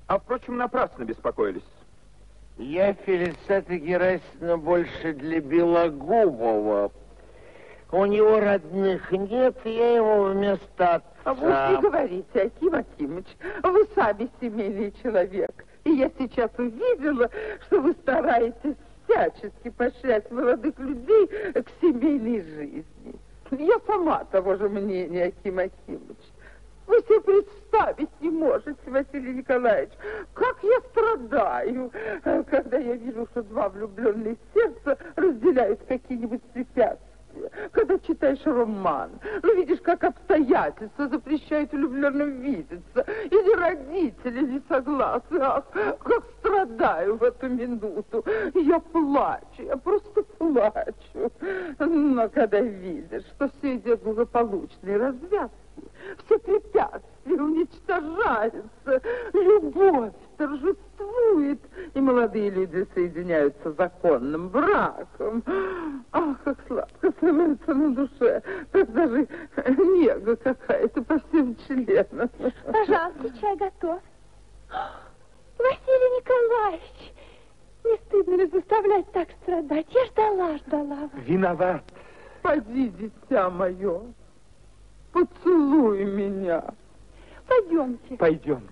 А, впрочем, напрасно беспокоились. Я, Фелисата Герасимовна, больше для Белогубова. У него родных нет, я его вместо отца. А вы уж не говорите, Аким Акимыч, вы сами семейный человек. И я сейчас увидела, что вы стараетесь всячески поощрять молодых людей к семейной жизни. Я сама того же мнения, Аким Акимыч. Вы себе представить не можете, Василий Николаевич, как я страдаю, когда я вижу, что два влюбленных сердца разделяют какие-нибудь препятствия. Когда читаешь роман, видишь, как обстоятельства запрещают влюбленным видеться, или родители не согласны. Ах, как страдаю в эту минуту. Я плачу, я просто плачу. Но когда видишь, что все идет благополучной развязки, все препятствия уничтожаются, любовь торжествует, и молодые люди соединяются законным браком. Ах, как сладко становится на душе, как даже нега какая-то по всем членам. Пожалуйста, чай готов. Василий Николаевич, не стыдно ли заставлять так страдать? Я ждала вас. Виноват. Поди, дитя мое, поцелуй меня. Пойдемте. Пойдемте.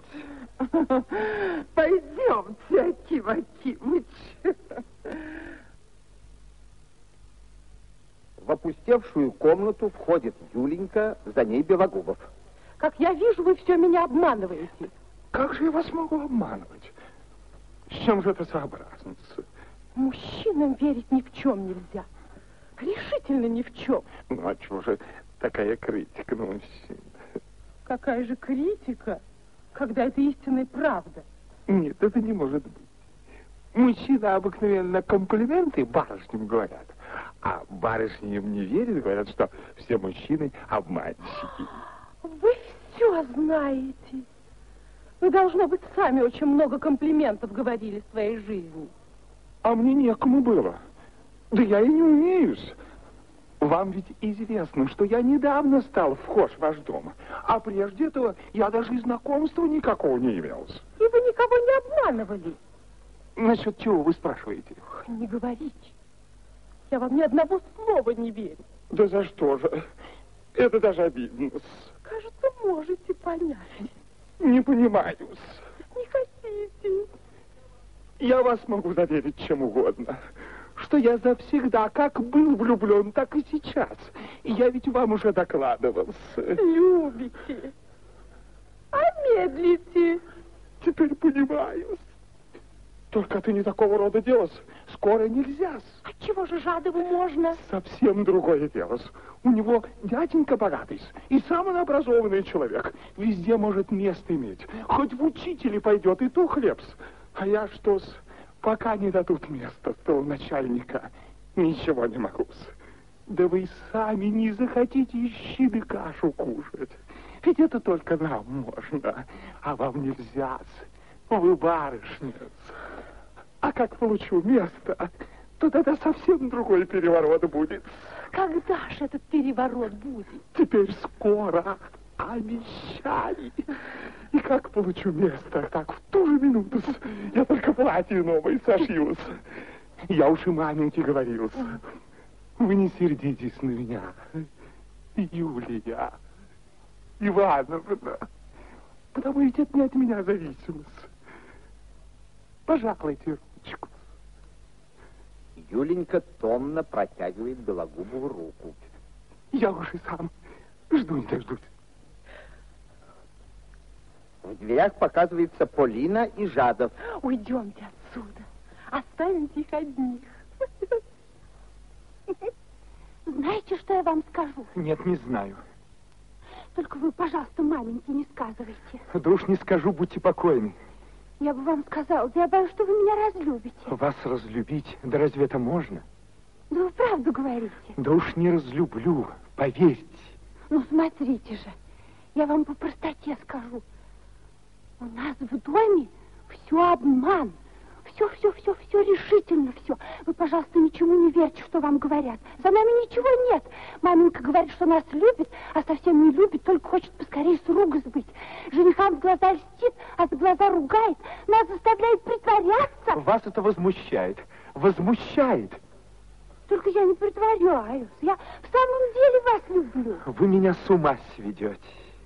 Пойдемте, Аким Акимыч. В опустевшую комнату входит Юленька, за ней Белогубов. Как я вижу, вы все меня обманываете. Как же я вас могу обманывать? С чем же это сообразно? Мужчинам верить ни в чем нельзя. Решительно ни в чем. Ну, а чего же такая критика на мужчин? Какая же критика, когда это истинная правда? Нет, это не может быть. Мужчины обыкновенно комплименты барышням говорят, а барышни им не верят, говорят, что все мужчины обманщики. Вы все знаете. Вы, должно быть, сами очень много комплиментов говорили в своей жизни. А мне некому было. Да я и не умеюсь. Вам ведь известно, что я недавно стал вхож в ваш дом, а прежде этого я даже и знакомства никакого не имел. И вы никого не обманывали. Насчет чего вы спрашиваете? Не говорите. Я вам ни одного слова не верю. Да за что же? Это даже обидно. Кажется, можете понять. Не понимаю. Не хотите. Я вас могу заверить чем угодно, что я завсегда как был влюблен, так и сейчас. И я ведь вам уже докладывал. Любите. А медлите. Теперь понимаю. Только это не такого рода дело. Скоро нельзя. А чего же жадову можно? Совсем другое дело. У него дяденька богатый и сам он образованный человек. Везде может место иметь. Хоть в учителе пойдет и то хлеб. А я что-с, пока не дадут места столоначальника, ничего не могу. Да вы сами не захотите из щи кашу кушать. Ведь это только нам можно, а вам нельзя. Вы барышня. А как получу место, то тогда совсем другой переворот будет. Когда же этот переворот будет? Теперь скоро. Обещали. И как получу место, так в ту же минуту я только платье новое сошью. Я уж и маменьке говорил. Вы не сердитесь на меня, Юлия Ивановна, потому ведь это не от меня зависимость. Пожалуйте ручку. Юленька томно протягивает Белогубову руку. Я уж и сам жду не дождусь. В дверях показывается Полина и Жадов. Уйдемте отсюда. Оставимте их одних. Знаете, что я вам скажу? Нет, не знаю. Только вы, пожалуйста, маменьке не сказывайте. Да уж не скажу, будьте покойны. Я бы вам сказала, да я боюсь, что вы меня разлюбите. Вас разлюбить? Да разве это можно? Да вы правду говорите. Да уж не разлюблю, поверьте. Ну, смотрите же, я вам по простоте скажу. У нас в доме все обман, все, решительно все. Вы, пожалуйста, ничему не верьте, что вам говорят. За нами ничего нет. Маменька говорит, что нас любит, а совсем не любит, только хочет поскорее с рук сбыть. Женихам в глаза льстит, а за глаза ругает. Нас заставляет притворяться. Вас это возмущает. Возмущает. Только я не притворяюсь. Я в самом деле вас люблю. Вы меня с ума сведете.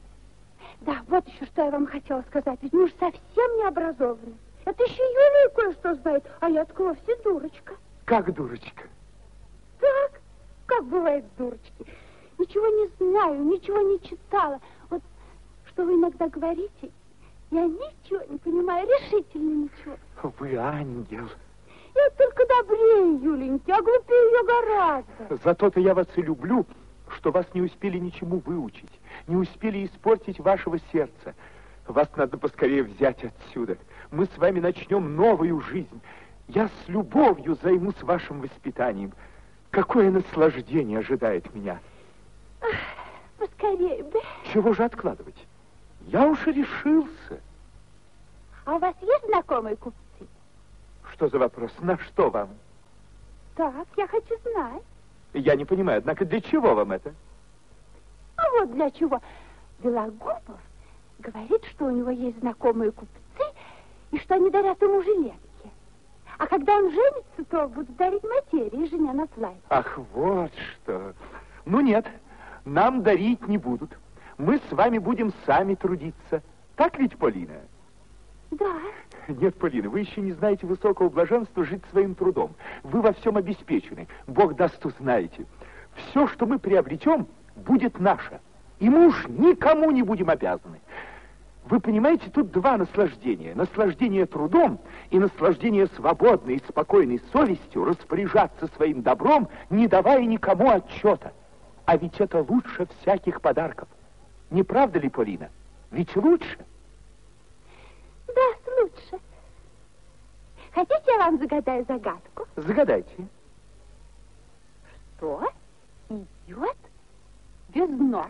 Да, вот еще что я вам хотела сказать. Ведь мы же совсем не образованы. Это еще Юлия кое-что знает, а я-то вовсе дурочка. Как дурочка? Так, как бывает дурочки. Ничего не знаю, ничего не читала. Вот что вы иногда говорите, я ничего не понимаю, решительно ничего. Вы ангел. Я только добрее Юленьки, а глупее ее гораздо. Зато-то я вас и люблю, что вас не успели ничему выучить, не успели испортить вашего сердца. Вас надо поскорее взять отсюда. Мы с вами начнем новую жизнь. Я с любовью займусь вашим воспитанием. Какое наслаждение ожидает меня. Ах, поскорее бы. Чего же откладывать? Я уж и решился. А у вас есть знакомые купцы? Что за вопрос? На что вам? Так, я хочу знать. Я не понимаю, однако, для чего вам это? А вот для чего. Белогубов говорит, что у него есть знакомые купцы, и что они дарят ему жилетки. А когда он женится, то будут дарить материи жене на свадьбу. Ах, вот что. Ну нет, нам дарить не будут. Мы с вами будем сами трудиться. Так ведь, Полина? Да. Нет, Полина, вы еще не знаете высокого блаженства жить своим трудом. Вы во всем обеспечены. Бог даст, узнаете. Все, что мы приобретем, будет наше. И мы уж никому не будем обязаны. Вы понимаете, тут два наслаждения. Наслаждение трудом и наслаждение свободной и спокойной совестью распоряжаться своим добром, не давая никому отчета. А ведь это лучше всяких подарков. Не правда ли, Полина? Ведь лучше? Да, лучше. Хотите, я вам загадаю загадку? Загадайте. Что идет без ног?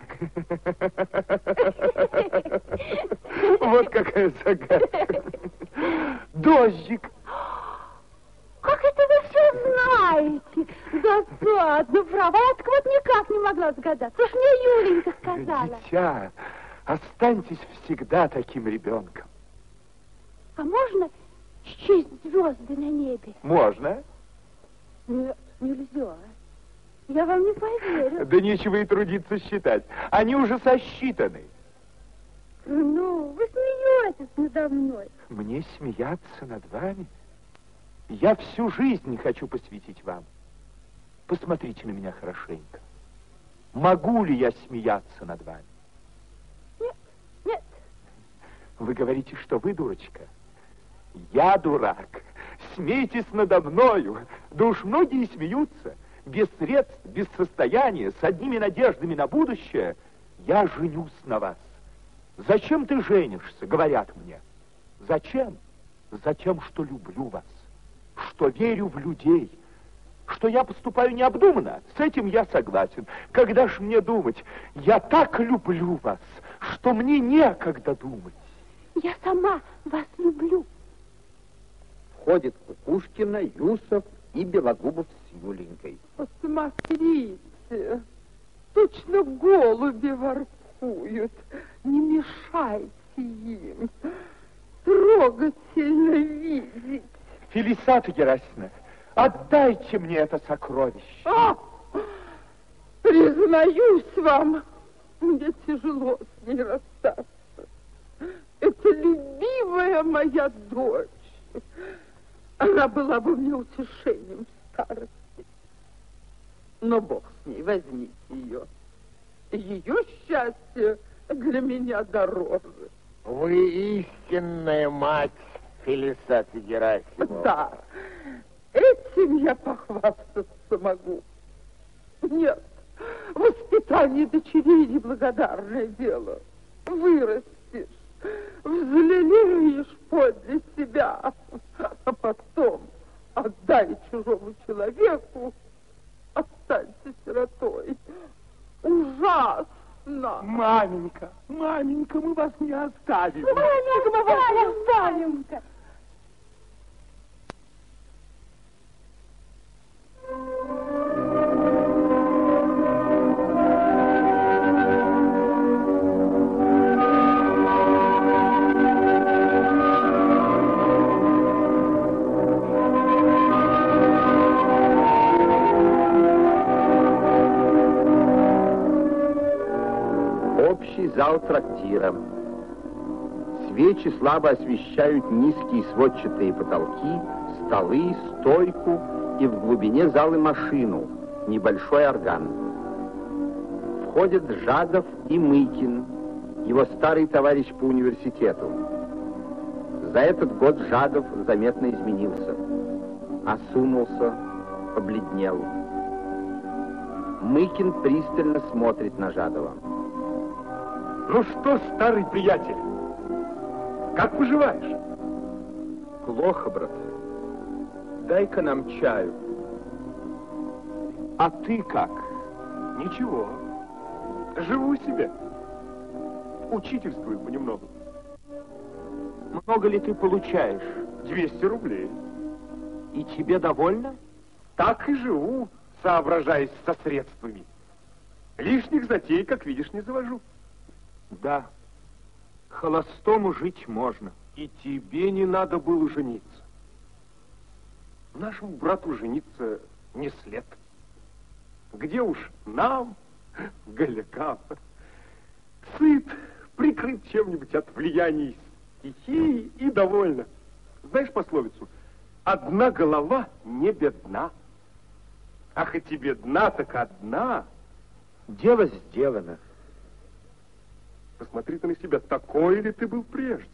Вот какая загадка. Дождик. Как это вы все знаете? Досадно, право. Я так вот никак не могла догадаться. Уж мне Юленька сказала. Дитя, останьтесь всегда таким ребенком. А можно счесть звезды на небе? Можно. Нет, нельзя. Я вам не поверю. Да нечего и трудиться считать. Они уже сосчитаны. Ну, вы смеетесь надо мной. Мне смеяться над вами? Я всю жизнь хочу посвятить вам. Посмотрите на меня хорошенько. Могу ли я смеяться над вами? Нет, нет. Вы говорите, что вы дурочка. Я дурак. Смейтесь надо мною. Да уж многие смеются. Без средств, без состояния, с одними надеждами на будущее, я женюсь на вас. Зачем ты женишься, говорят мне. Зачем? Затем, что люблю вас, что верю в людей, что я поступаю необдуманно. С этим я согласен. Когда ж мне думать? Я так люблю вас, что мне некогда думать. Я сама вас люблю. Входит Кукушкина, Юсов и Белогубов с Юленькой. Посмотрите, точно голуби воркуют. Не мешайте им. Трогательно видеть. Фелисата Герасимовна, отдайте мне это сокровище. Признаюсь вам, мне тяжело с ней расстаться. Это любимая моя дочь. Она была бы мне утешением в старости. Но Бог с ней, возьмите ее. Ее счастье для меня дороже. Вы истинная мать Фелисата Герасимовна. Да, этим я похвастаться могу. Нет, воспитание дочерей неблагодарное дело. Вырастешь, взлелеешь подле себя, а потом отдай чужому человеку, останься сиротой. Ужасно. Маменька, маменька, мы вас не оставим. Маменька, Маменька. зал трактира. Свечи слабо освещают низкие сводчатые потолки, столы, стойку и в глубине залы машину, небольшой орган. Входят Жадов и Мыкин, его старый товарищ по университету. За этот год Жадов заметно изменился. Осунулся, побледнел. Мыкин пристально смотрит на Жадова. Ну что, старый приятель, как поживаешь? Плохо, брат. Дай-ка нам чаю. А ты как? Ничего. Живу себе. Учительствую понемногу. Много ли ты получаешь? 200 рублей. И тебе довольно? Так и живу, соображаясь со средствами. Лишних затей, как видишь, не завожу. Да, холостому жить можно. И тебе не надо было жениться. Нашему брату жениться не след. Где уж нам, голякам, сыт, прикрыт чем-нибудь от влияний стихии и довольно. Знаешь пословицу? Одна голова не бедна. А хоть и бедна, так одна. Дело сделано. Посмотри ты на себя, такой ли ты был прежде?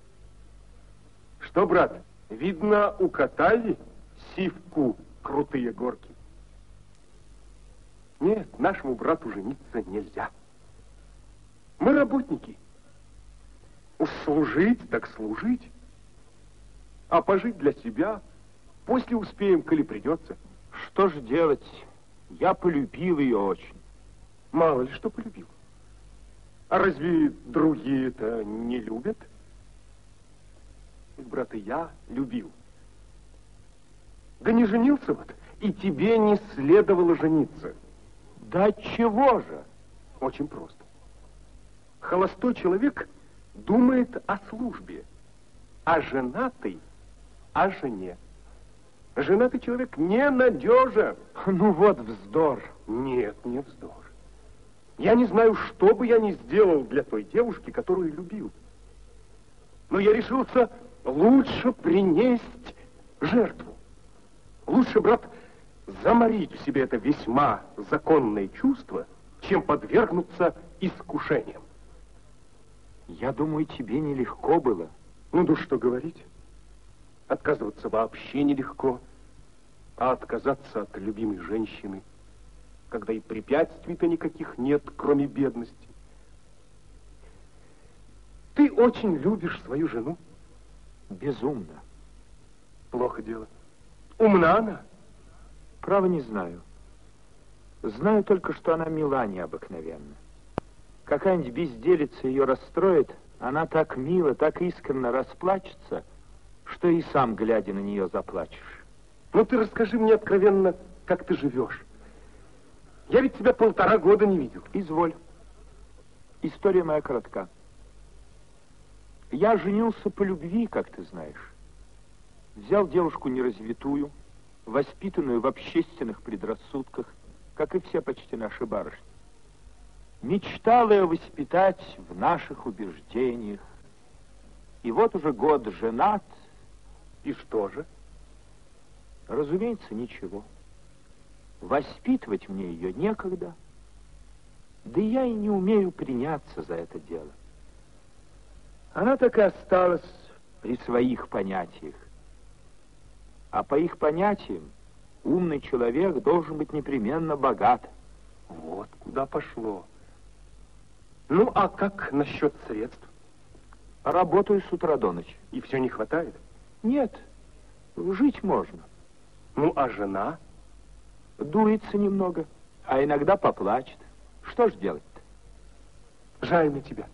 Что, брат, видно, укатали сивку крутые горки? Нет, нашему брату жениться нельзя. Мы работники. Уж служить, так служить. А пожить для себя после успеем, коли придется. Что ж делать? Я полюбил ее очень. Мало ли что полюбил. А разве другие-то не любят? Брат, и я любил. Да не женился вот, и тебе не следовало жениться. Да чего же? Очень просто. Холостой человек думает о службе, а женатый о жене. Женатый человек ненадежен. Ну вот вздор. Нет, не вздор. Я не знаю, что бы я ни сделал для той девушки, которую любил. Но я решился лучше принесть жертву. Лучше, брат, заморить в себе это весьма законное чувство, чем подвергнуться искушениям. Я думаю, тебе нелегко было. Ну, да что говорить. Отказываться вообще нелегко. А отказаться от любимой женщины, когда и препятствий-то никаких нет, кроме бедности. Ты очень любишь свою жену? Безумно. Плохо дело. Умна она? Право не знаю. Знаю только, что она мила необыкновенно. Какая-нибудь безделица ее расстроит, она так мило, так искренне расплачется, что и сам, глядя на нее, заплачешь. Ну, ты расскажи мне откровенно, как ты живешь. Я ведь тебя 1,5 года не видел. Изволь. История моя коротка. Я женился по любви, как ты знаешь. Взял девушку неразвитую, воспитанную в общественных предрассудках, как и все почти наши барышни. Мечтал ее воспитать в наших убеждениях. И вот уже год женат. И что же? Разумеется, ничего. Воспитывать мне ее некогда. Да я и не умею приняться за это дело. Она так и осталась при своих понятиях. А по их понятиям умный человек должен быть непременно богат. Вот куда пошло. Ну, а как насчет средств? Работаю с утра до ночи. И все не хватает? Нет, жить можно. Ну, а жена? Дуется немного, а иногда поплачет. Что ж делать-то? Жаль мне тебя.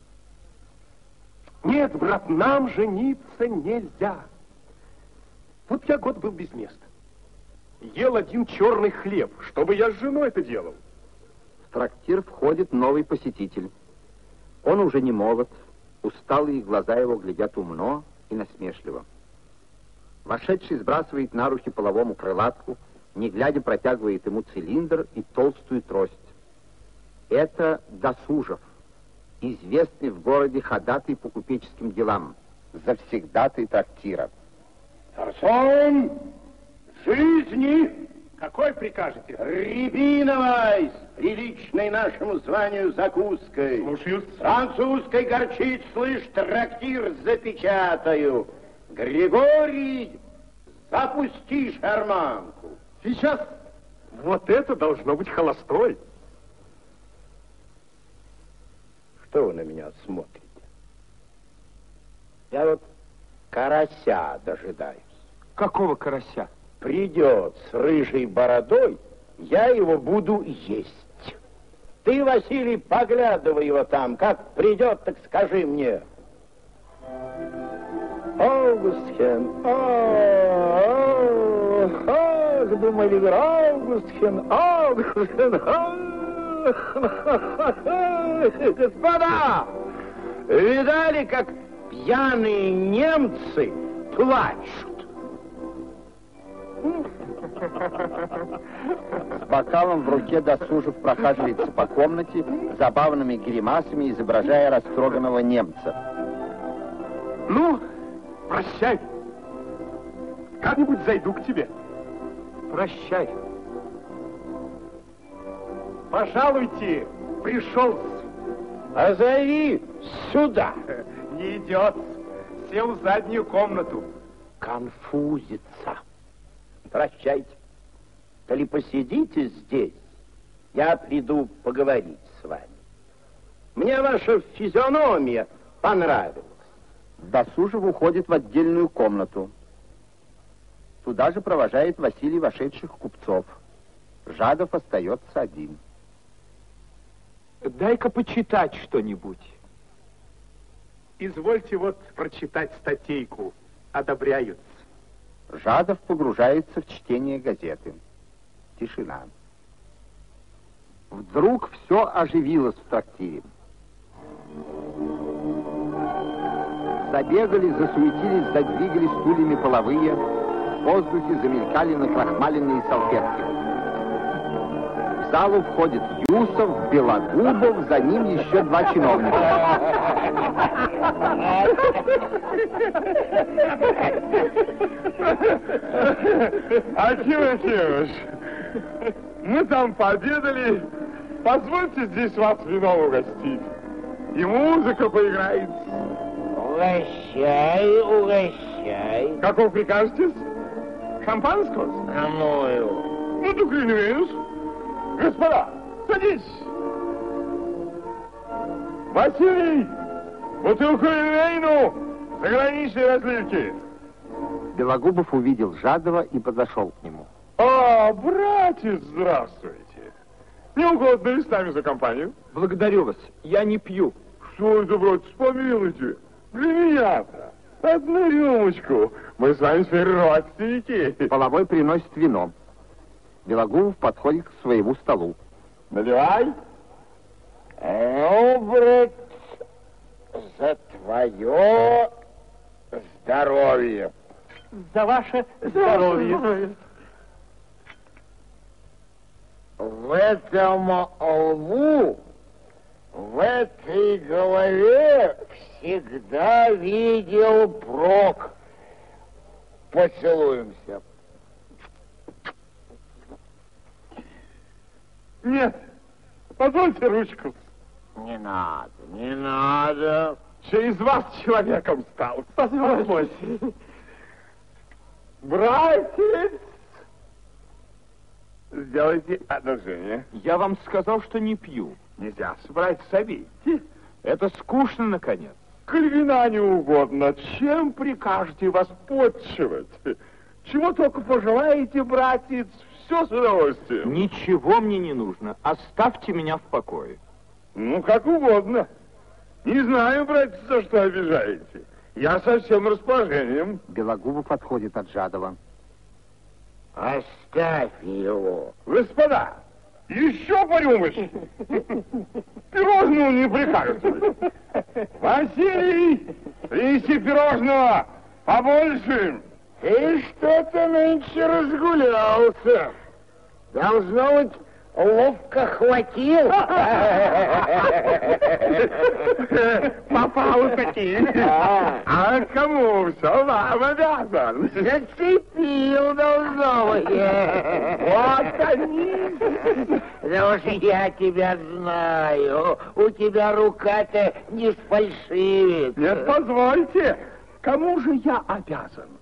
Нет, брат, нам жениться нельзя. Вот я год был без места. Ел один черный хлеб. Что бы я с женой это делал? В трактир входит новый посетитель. Он уже не молод, усталые глаза его глядят умно и насмешливо. Вошедший сбрасывает на руки половому крылатку, не глядя протягивает ему цилиндр и толстую трость. Это Досужев. известный в городе ходатай по купеческим делам, завсегдатый трактира. Гарсон, жизни! Какой прикажете? Рябиновой, с приличной нашему званию закуской. Слушаюсь. Французской горчиц, слышь, трактир запечатаю. Григорий, запусти шарманку. Сейчас. Вот это должно быть холостой. Что вы на меня смотрите? Я вот карася дожидаюсь. Какого карася? Придет с рыжей бородой, я его буду есть. Ты, Василий, поглядывай его там, как придет, так скажи мне. Августхен, ах, думали, Августхен, господа, видали, как пьяные немцы плачут? С бокалом в руке Досужев прохаживается по комнате, забавными гримасами изображая растроганного немца. Ну, прощай. Как-нибудь зайду к тебе. Прощай. Пожалуйте, пришел. А зови сюда. Не идет. Сел в заднюю комнату. Конфузится. Прощайте. Коли посидите здесь, я приду поговорить с вами. Мне ваша физиономия понравилась. Досужев уходит в отдельную комнату. Туда же провожает Василий вошедших купцов. Жадов остается один. Дай-ка почитать что-нибудь. Извольте вот прочитать статейку. Одобряются. Жадов погружается в чтение газеты. Тишина. Вдруг все оживилось в трактире. Забегали, засуетились, задвигали стульями половые, в воздухе замелькали накрахмаленные салфетки. В залу входит Юсов, Белогубов, за ним еще два чиновника. Аким Акимович, мы там пообедали. Позвольте здесь вас вино угостить. И музыка поиграет. Угощай, угощай. Какого прикажете? Шампанского? А ну его. Ну, так и не винус. Господа, садись. Василий, бутылку вейну, заграничной разливки. Белогубов увидел Жадова и подошел к нему. А, братец, здравствуйте. Не угодно ли с нами за компанию? Благодарю вас, я не пью. Что это, братец, помилуйте. Для меня-то. Одну рюмочку. Мы с вами теперь родственники. Половой приносит вино. Белогубов подходит к своему столу. Наливай. Ну, брат, за твое здоровье. За ваше здоровье. В этом лбу, в этой голове всегда видел прок. Поцелуемся. Нет, позвольте ручку. Не надо, не надо. Через вас человеком стал. Позвольте. Братец, сделайте одолжение. Я вам сказал, что не пью. Нельзя, братец, обидите. Это скучно, наконец. Коль вина не угодно, чем прикажете вас подчивать? Чего только пожелаете, братец, все с удовольствием. Ничего мне не нужно. Оставьте меня в покое. Ну, как угодно. Не знаю, братец, за что обижаете. Я со всем расположением. Белогубов отходит от Жадова. Оставь его. Господа, еще по рюмочке. Пирожного не прикажете. Василий, принеси пирожного побольше. Ты что-то нынче разгулялся. Должно быть, ловко хватил. Попал таки. А кому все вам обязан? Зацепил, должно быть. Вот они. Да уж я тебя знаю. У тебя рука-то не сфальшивит. Нет, позвольте. Кому же я обязан?